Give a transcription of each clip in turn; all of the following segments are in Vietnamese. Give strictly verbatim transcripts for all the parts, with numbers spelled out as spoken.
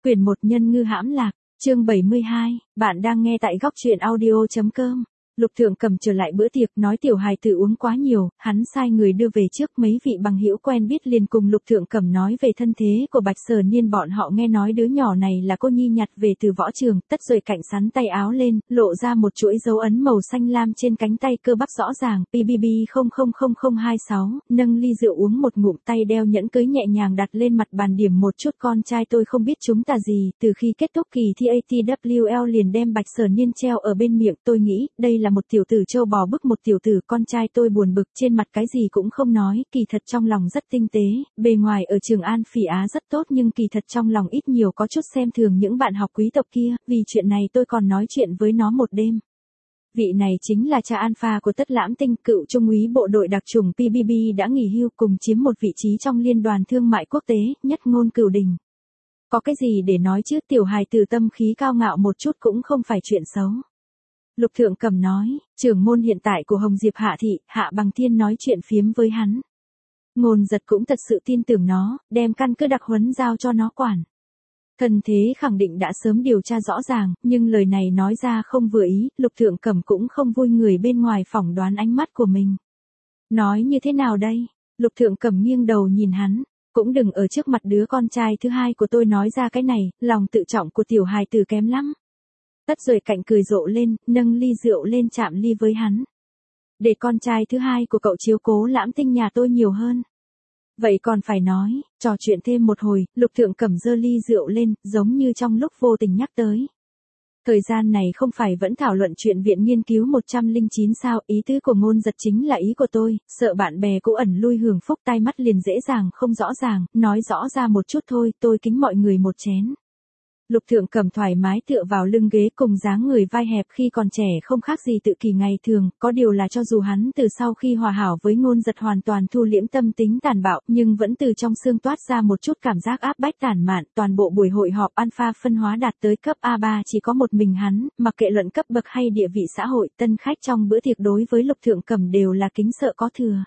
Quyển một Nhân ngư hãm lạc, chương bảy mươi hai, bạn đang nghe tại góc truyện audio chấm com. Lục Thượng Cầm trở lại bữa tiệc, nói tiểu hài tử uống quá nhiều, hắn sai người đưa về trước. Mấy vị bằng hữu quen biết liền cùng Lục Thượng Cầm nói về thân thế của Bạch Sở Niên. Bọn họ nghe nói đứa nhỏ này là cô nhi nhặt về từ võ trường, tất rồi cạnh sắn tay áo lên, lộ ra một chuỗi dấu ấn màu xanh lam trên cánh tay, cơ bắp rõ ràng. pê bê bê không không không không hai sáu, nâng ly rượu uống một ngụm, tay đeo nhẫn cưới nhẹ nhàng đặt lên mặt bàn, điểm một chút. Con trai tôi không biết chúng ta gì, từ khi kết thúc kỳ thi a tê vê lờ liền đem Bạch Sở Niên treo ở bên miệng. Tôi nghĩ đây là một tiểu tử châu bò bức một tiểu tử. Con trai tôi buồn bực, trên mặt cái gì cũng không nói, kỳ thật trong lòng rất tinh tế. Bề ngoài ở trường An Phỉ Á rất tốt, nhưng kỳ thật trong lòng ít nhiều có chút xem thường những bạn học quý tộc kia. Vì chuyện này tôi còn nói chuyện với nó một đêm. Vị này chính là cha alpha của Tất Lãm Tinh, cựu trung úy bộ đội đặc chủng pê bê bê đã nghỉ hưu, cùng chiếm một vị trí trong Liên đoàn Thương mại Quốc tế, nhất ngôn cửu đình. Có cái gì để nói chứ, tiểu hài từ tâm khí cao ngạo một chút cũng không phải chuyện xấu. Lục Thượng Cầm nói, trưởng môn hiện tại của Hồng Diệp Hạ Thị, Hạ Bằng Thiên nói chuyện phiếm với hắn. Ngôn Giật cũng thật sự tin tưởng nó, đem căn cứ đặc huấn giao cho nó quản. Thân thế khẳng định đã sớm điều tra rõ ràng, nhưng lời này nói ra không vừa ý, Lục Thượng Cầm cũng không vui người bên ngoài phỏng đoán ánh mắt của mình. Nói như thế nào đây? Lục Thượng Cầm nghiêng đầu nhìn hắn, cũng đừng ở trước mặt đứa con trai thứ hai của tôi nói ra cái này, lòng tự trọng của tiểu hài tử kém lắm. Tất rồi cạnh cười rộ lên, nâng ly rượu lên chạm ly với hắn. Để con trai thứ hai của cậu chiếu cố Lãm Tinh nhà tôi nhiều hơn. Vậy còn phải nói, trò chuyện thêm một hồi, Lục Thượng Cầm giơ ly rượu lên, giống như trong lúc vô tình nhắc tới. Thời gian này không phải vẫn thảo luận chuyện viện nghiên cứu một trăm lẻ chín sao, ý tứ của Ngôn Giật chính là ý của tôi, sợ bạn bè cũ ẩn lui hưởng phúc, tai mắt liền dễ dàng không rõ ràng, nói rõ ra một chút thôi, tôi kính mọi người một chén. Lục Thượng Cầm thoải mái tựa vào lưng ghế, cùng dáng người vai hẹp khi còn trẻ không khác gì tự kỷ ngày thường, có điều là cho dù hắn từ sau khi hòa hảo với Ngôn Giật hoàn toàn thu liễm tâm tính tàn bạo, nhưng vẫn từ trong xương toát ra một chút cảm giác áp bách tản mạn. Toàn bộ buổi hội họp alpha phân hóa đạt tới cấp a ba chỉ có một mình hắn, mặc kệ luận cấp bậc hay địa vị xã hội, tân khách trong bữa tiệc đối với Lục Thượng Cầm đều là kính sợ có thừa.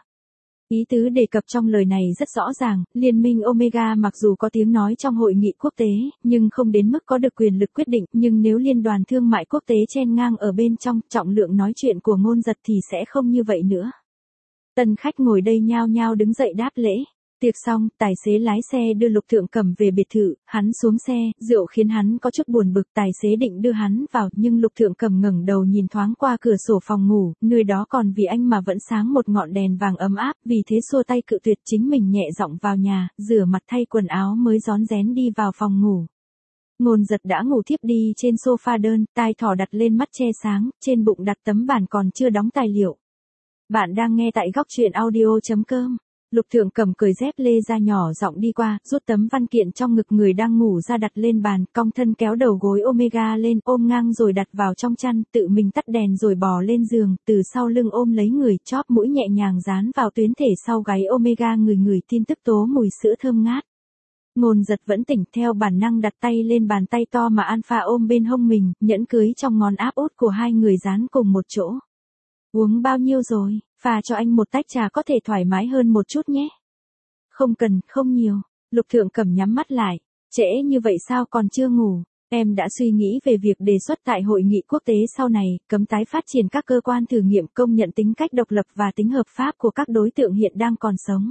Ý tứ đề cập trong lời này rất rõ ràng, Liên minh Omega mặc dù có tiếng nói trong hội nghị quốc tế, nhưng không đến mức có được quyền lực quyết định, nhưng nếu Liên đoàn Thương mại Quốc tế chen ngang ở bên trong, trọng lượng nói chuyện của Ngôn Giật thì sẽ không như vậy nữa. Tân khách ngồi đây nhao nhao đứng dậy đáp lễ. Tiệc xong, tài xế lái xe đưa Lục Thượng Cầm về biệt thự, hắn xuống xe, rượu khiến hắn có chút buồn bực, tài xế định đưa hắn vào, nhưng Lục Thượng Cầm ngẩng đầu nhìn thoáng qua cửa sổ phòng ngủ, nơi đó còn vì anh mà vẫn sáng một ngọn đèn vàng ấm áp, vì thế xua tay cự tuyệt, chính mình nhẹ giọng vào nhà, rửa mặt thay quần áo mới rón rén đi vào phòng ngủ. Ngôn Giật đã ngủ thiếp đi trên sofa đơn, tai thỏ đặt lên mắt che sáng, trên bụng đặt tấm bản còn chưa đóng tài liệu. Bạn đang nghe tại góc truyện audio chấm com. Lục Thượng Cầm cười dép lê ra nhỏ giọng đi qua, rút tấm văn kiện trong ngực người đang ngủ ra đặt lên bàn, cong thân kéo đầu gối Omega lên, ôm ngang rồi đặt vào trong chăn, tự mình tắt đèn rồi bò lên giường, từ sau lưng ôm lấy người, chóp mũi nhẹ nhàng dán vào tuyến thể sau gáy Omega, người người tin tức tố mùi sữa thơm ngát. Ngôn Giật vẫn tỉnh, theo bản năng đặt tay lên bàn tay to mà Alpha ôm bên hông mình, nhẫn cưới trong ngón áp út của hai người dán cùng một chỗ. Uống bao nhiêu rồi? Pha cho anh một tách trà có thể thoải mái hơn một chút nhé. Không cần, không nhiều. Lục Thượng Cầm nhắm mắt lại. Trễ như vậy sao còn chưa ngủ? Em đã suy nghĩ về việc đề xuất tại hội nghị quốc tế sau này, cấm tái phát triển các cơ quan thử nghiệm, công nhận tính cách độc lập và tính hợp pháp của các đối tượng hiện đang còn sống.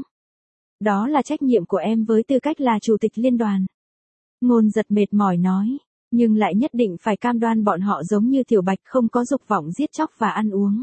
Đó là trách nhiệm của em với tư cách là chủ tịch liên đoàn. Ngôn Giật mệt mỏi nói, nhưng lại nhất định phải cam đoan bọn họ giống như Tiểu Bạch không có dục vọng giết chóc và ăn uống.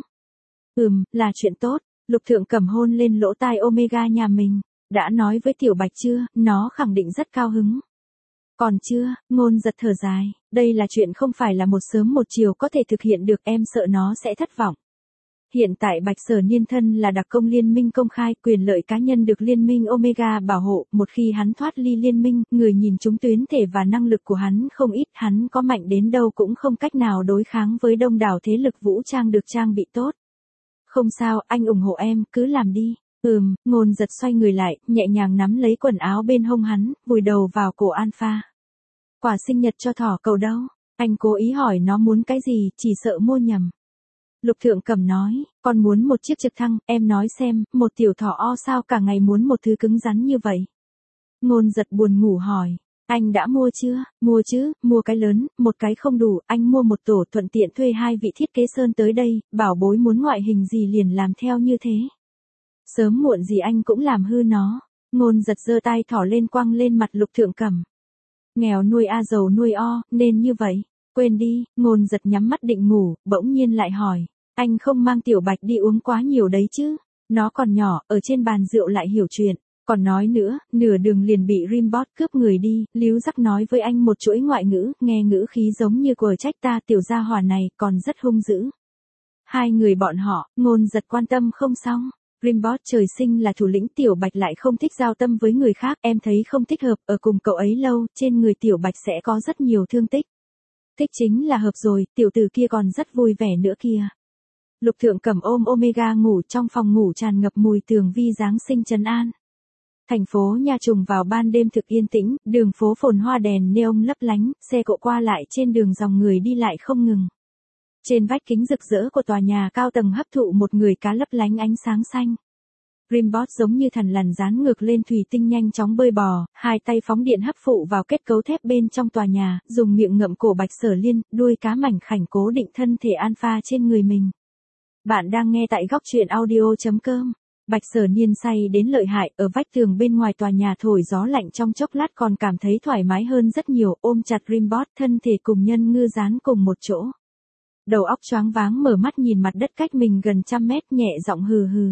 Ừm, là chuyện tốt. Lục Thượng Cầm hôn lên lỗ tai Omega nhà mình. Đã nói với Tiểu Bạch chưa, nó khẳng định rất cao hứng. Còn chưa, Ngôn Giật thở dài, đây là chuyện không phải là một sớm một chiều có thể thực hiện được, em sợ nó sẽ thất vọng. Hiện tại Bạch Sở Niên thân là đặc công liên minh công khai, quyền lợi cá nhân được liên minh Omega bảo hộ, một khi hắn thoát ly liên minh, người nhìn trúng tuyến thể và năng lực của hắn không ít, hắn có mạnh đến đâu cũng không cách nào đối kháng với đông đảo thế lực vũ trang được trang bị tốt. Không sao, anh ủng hộ em, cứ làm đi. Ừm, Ngôn Giật xoay người lại, nhẹ nhàng nắm lấy quần áo bên hông hắn, vùi đầu vào cổ Alpha. Quả sinh nhật cho thỏ cầu đâu? Anh cố ý hỏi nó muốn cái gì, chỉ sợ mua nhầm. Lục Thượng Cầm nói, con muốn một chiếc trực thăng, em nói xem, một tiểu thỏ o sao cả ngày muốn một thứ cứng rắn như vậy. Ngôn Giật buồn ngủ hỏi, Anh đã mua chưa? Mua chứ, mua cái lớn, một cái không đủ, anh mua một tổ thuận tiện thuê hai vị thiết kế sơn tới đây, bảo bối muốn ngoại hình gì liền làm theo như thế. Sớm muộn gì anh cũng làm hư nó. Ngôn giật giơ tay thỏ lên quăng lên mặt Lục Thượng Cẩm. Nghèo nuôi a giàu nuôi o, nên như vậy. Quên đi, ngôn giật nhắm mắt định ngủ, bỗng nhiên lại hỏi. Anh không mang Tiểu Bạch đi uống quá nhiều đấy chứ? Nó còn nhỏ, ở trên bàn rượu lại hiểu chuyện. Còn nói nữa, nửa đường liền bị Rimbot cướp người đi, líu rắc nói với anh một chuỗi ngoại ngữ, nghe ngữ khí giống như quở trách ta tiểu gia hỏa này, còn rất hung dữ. Hai người bọn họ, ngôn giật quan tâm không xong. Rimbot trời sinh là thủ lĩnh, Tiểu Bạch lại không thích giao tâm với người khác, em thấy không thích hợp, ở cùng cậu ấy lâu, trên người Tiểu Bạch sẽ có rất nhiều thương tích. Thích chính là hợp rồi, tiểu tử kia còn rất vui vẻ nữa kìa. Lục Thượng Cẩm ôm Omega ngủ trong phòng ngủ tràn ngập mùi tường vi Giáng sinh trấn an. Thành phố Nha Trùng vào ban đêm thực yên tĩnh, đường phố phồn hoa đèn neon lấp lánh, xe cộ qua lại trên đường dòng người đi lại không ngừng. Trên vách kính rực rỡ của tòa nhà cao tầng hấp thụ một người cá lấp lánh ánh sáng xanh. Rimbot giống như thần lằn dán ngược lên thủy tinh nhanh chóng bơi bò, hai tay phóng điện hấp phụ vào kết cấu thép bên trong tòa nhà, dùng miệng ngậm cổ Bạch Sở Liên, đuôi cá mảnh khảnh cố định thân thể alpha trên người mình. Bạn đang nghe tại góc truyện audio chấm com. Bạch Sở Niên say đến lợi hại, ở vách tường bên ngoài tòa nhà thổi gió lạnh trong chốc lát còn cảm thấy thoải mái hơn rất nhiều, ôm chặt Rimbot, thân thể cùng nhân ngư dán cùng một chỗ. Đầu óc choáng váng mở mắt nhìn mặt đất cách mình gần trăm mét, nhẹ giọng hừ hừ.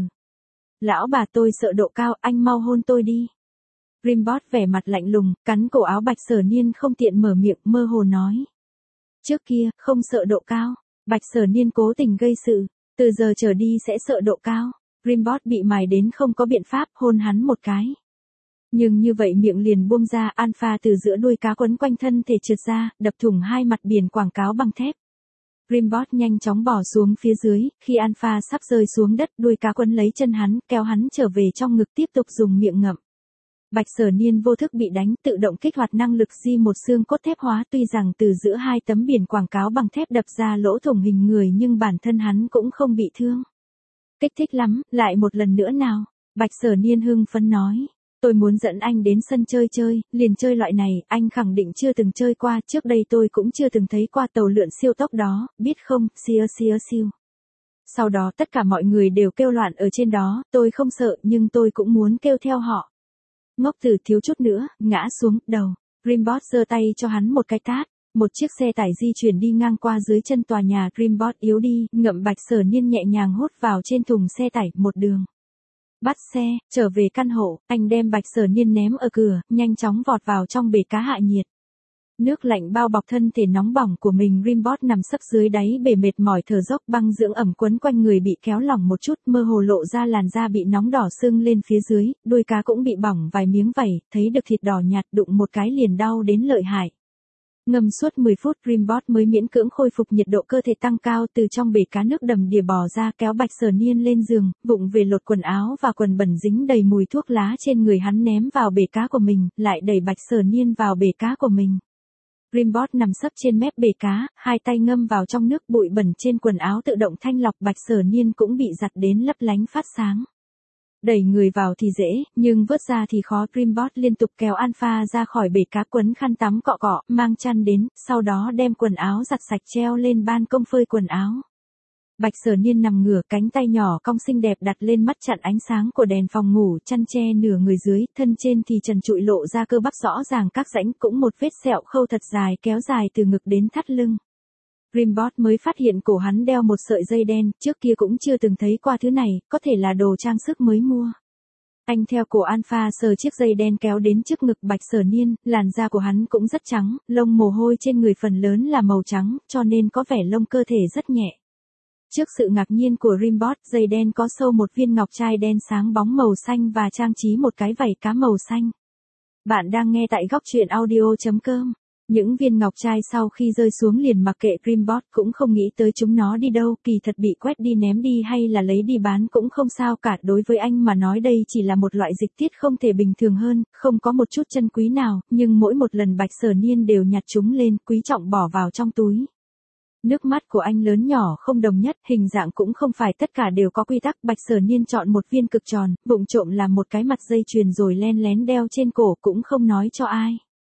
Lão bà tôi sợ độ cao, anh mau hôn tôi đi. Rimbot vẻ mặt lạnh lùng, cắn cổ áo Bạch Sở Niên không tiện mở miệng, mơ hồ nói. Trước kia, không sợ độ cao. Bạch Sở Niên cố tình gây sự, từ giờ trở đi sẽ sợ độ cao. Rimbot bị mài đến không có biện pháp, hôn hắn một cái. Nhưng như vậy miệng liền buông ra, alpha từ giữa đuôi cá quấn quanh thân thể trượt ra, đập thủng hai mặt biển quảng cáo bằng thép. Rimbot nhanh chóng bỏ xuống phía dưới, khi alpha sắp rơi xuống đất, đuôi cá quấn lấy chân hắn, kéo hắn trở về trong ngực tiếp tục dùng miệng ngậm. Bạch Sở Niên vô thức bị đánh, tự động kích hoạt năng lực di một xương cốt thép hóa, tuy rằng từ giữa hai tấm biển quảng cáo bằng thép đập ra lỗ thủng hình người nhưng bản thân hắn cũng không bị thương. Kích thích lắm, lại một lần nữa nào. Bạch Sở Niên hưng phấn nói. Tôi muốn dẫn anh đến sân chơi chơi, liền chơi loại này, anh khẳng định chưa từng chơi qua, trước đây tôi cũng chưa từng thấy qua tàu lượn siêu tốc đó, biết không, siêu siêu siêu. Sau đó tất cả mọi người đều kêu loạn ở trên đó, tôi không sợ nhưng tôi cũng muốn kêu theo họ. Ngốc tử thiếu chút nữa, ngã xuống, đầu. Rimbot giơ tay cho hắn một cái tát. Một chiếc xe tải di chuyển đi ngang qua dưới chân tòa nhà, Rimbot yếu đi, ngậm Bạch Sở Niên nhẹ nhàng hốt vào trên thùng xe tải, một đường. Bắt xe, trở về căn hộ, anh đem Bạch Sở Niên ném ở cửa, nhanh chóng vọt vào trong bể cá hạ nhiệt. Nước lạnh bao bọc thân thể nóng bỏng của mình, Rimbot nằm sấp dưới đáy bể mệt mỏi thở dốc, băng dưỡng ẩm quấn quanh người bị kéo lỏng một chút, mơ hồ lộ ra làn da bị nóng đỏ sưng lên phía dưới, đuôi cá cũng bị bỏng vài miếng vảy, thấy được thịt đỏ nhạt, đụng một cái liền đau đến lợi hại. Ngâm suốt mười phút, Rimbot mới miễn cưỡng khôi phục nhiệt độ cơ thể tăng cao, từ trong bể cá nước đầm đìa bò ra, kéo Bạch Sở Niên lên giường, vụng về lột quần áo và quần bẩn dính đầy mùi thuốc lá trên người hắn ném vào bể cá của mình, lại đẩy Bạch Sở Niên vào bể cá của mình. Rimbot nằm sấp trên mép bể cá, hai tay ngâm vào trong nước, bụi bẩn trên quần áo tự động thanh lọc, Bạch Sở Niên cũng bị giặt đến lấp lánh phát sáng. Đẩy người vào thì dễ, nhưng vớt ra thì khó. Rimbot liên tục kéo alpha ra khỏi bể cá, quấn khăn tắm cọ cọ, mang chăn đến, sau đó đem quần áo giặt sạch treo lên ban công phơi quần áo. Bạch Sở Niên nằm ngửa, cánh tay nhỏ cong xinh đẹp đặt lên mắt chặn ánh sáng của đèn phòng ngủ, chăn che nửa người dưới, thân trên thì trần trụi lộ ra cơ bắp rõ ràng các rãnh, cũng một vết sẹo khâu thật dài kéo dài từ ngực đến thắt lưng. Rimbot mới phát hiện cổ hắn đeo một sợi dây đen, trước kia cũng chưa từng thấy qua thứ này, có thể là đồ trang sức mới mua. Anh theo cổ alpha sờ chiếc dây đen kéo đến trước ngực Bạch Sở Niên, làn da của hắn cũng rất trắng, lông mồ hôi trên người phần lớn là màu trắng, cho nên có vẻ lông cơ thể rất nhẹ. Trước sự ngạc nhiên của Rimbot, dây đen có sâu một viên ngọc trai đen sáng bóng màu xanh và trang trí một cái vảy cá màu xanh. Bạn đang nghe tại góc truyện audio chấm com. Những viên ngọc trai sau khi rơi xuống liền mặc kệ, Rimbot cũng không nghĩ tới chúng nó đi đâu, kỳ thật bị quét đi ném đi hay là lấy đi bán cũng không sao cả, đối với anh mà nói đây chỉ là một loại dịch tiết không thể bình thường hơn, không có một chút chân quý nào, nhưng mỗi một lần Bạch Sở Niên đều nhặt chúng lên, quý trọng bỏ vào trong túi. Nước mắt của anh lớn nhỏ không đồng nhất, hình dạng cũng không phải tất cả đều có quy tắc, Bạch Sở Niên chọn một viên cực tròn, vụng trộm làm một cái mặt dây chuyền rồi len lén đeo trên cổ, cũng không nói cho ai.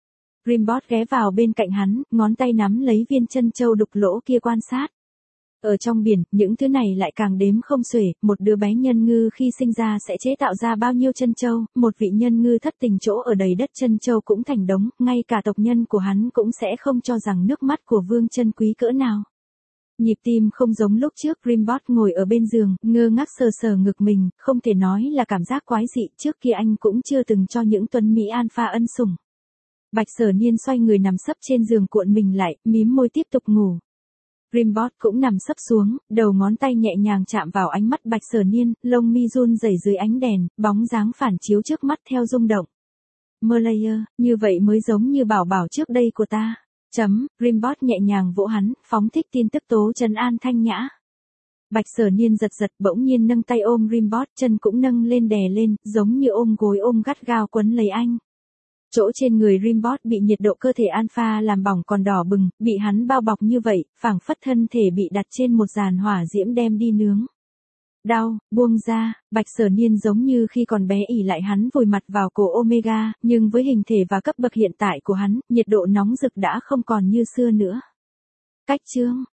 Rimbot ghé vào bên cạnh hắn, ngón tay nắm lấy viên chân châu đục lỗ kia quan sát. Ở trong biển, những thứ này lại càng đếm không xuể, một đứa bé nhân ngư khi sinh ra sẽ chế tạo ra bao nhiêu chân châu, một vị nhân ngư thất tình chỗ ở đầy đất chân châu cũng thành đống, ngay cả tộc nhân của hắn cũng sẽ không cho rằng nước mắt của vương chân quý cỡ nào. Nhịp tim không giống lúc trước, Rimbot ngồi ở bên giường, ngơ ngác sờ sờ ngực mình, không thể nói là cảm giác quái dị, trước kia anh cũng chưa từng cho những tuấn Mỹ alpha ân sủng. Bạch Sở Niên xoay người nằm sấp trên giường cuộn mình lại, mím môi tiếp tục ngủ. Rimbot cũng nằm sấp xuống, đầu ngón tay nhẹ nhàng chạm vào ánh mắt Bạch Sở Niên, lông mi run rẩy dưới ánh đèn, bóng dáng phản chiếu trước mắt theo rung động. Merlayer, như vậy mới giống như bảo bảo trước đây của ta. Chấm, Rimbot nhẹ nhàng vỗ hắn, phóng thích tin tức tố trấn an thanh nhã. Bạch Sở Niên giật giật bỗng nhiên nâng tay ôm Rimbot, chân cũng nâng lên đè lên, giống như ôm gối ôm gắt gao quấn lấy anh. Chỗ trên người Rimbot bị nhiệt độ cơ thể alpha làm bỏng còn đỏ bừng, bị hắn bao bọc như vậy, phảng phất thân thể bị đặt trên một giàn hỏa diễm đem đi nướng. Đau, buông ra, Bạch Sở Niên giống như khi còn bé ỉ lại hắn vùi mặt vào cổ Omega, nhưng với hình thể và cấp bậc hiện tại của hắn, nhiệt độ nóng rực đã không còn như xưa nữa. Cách chương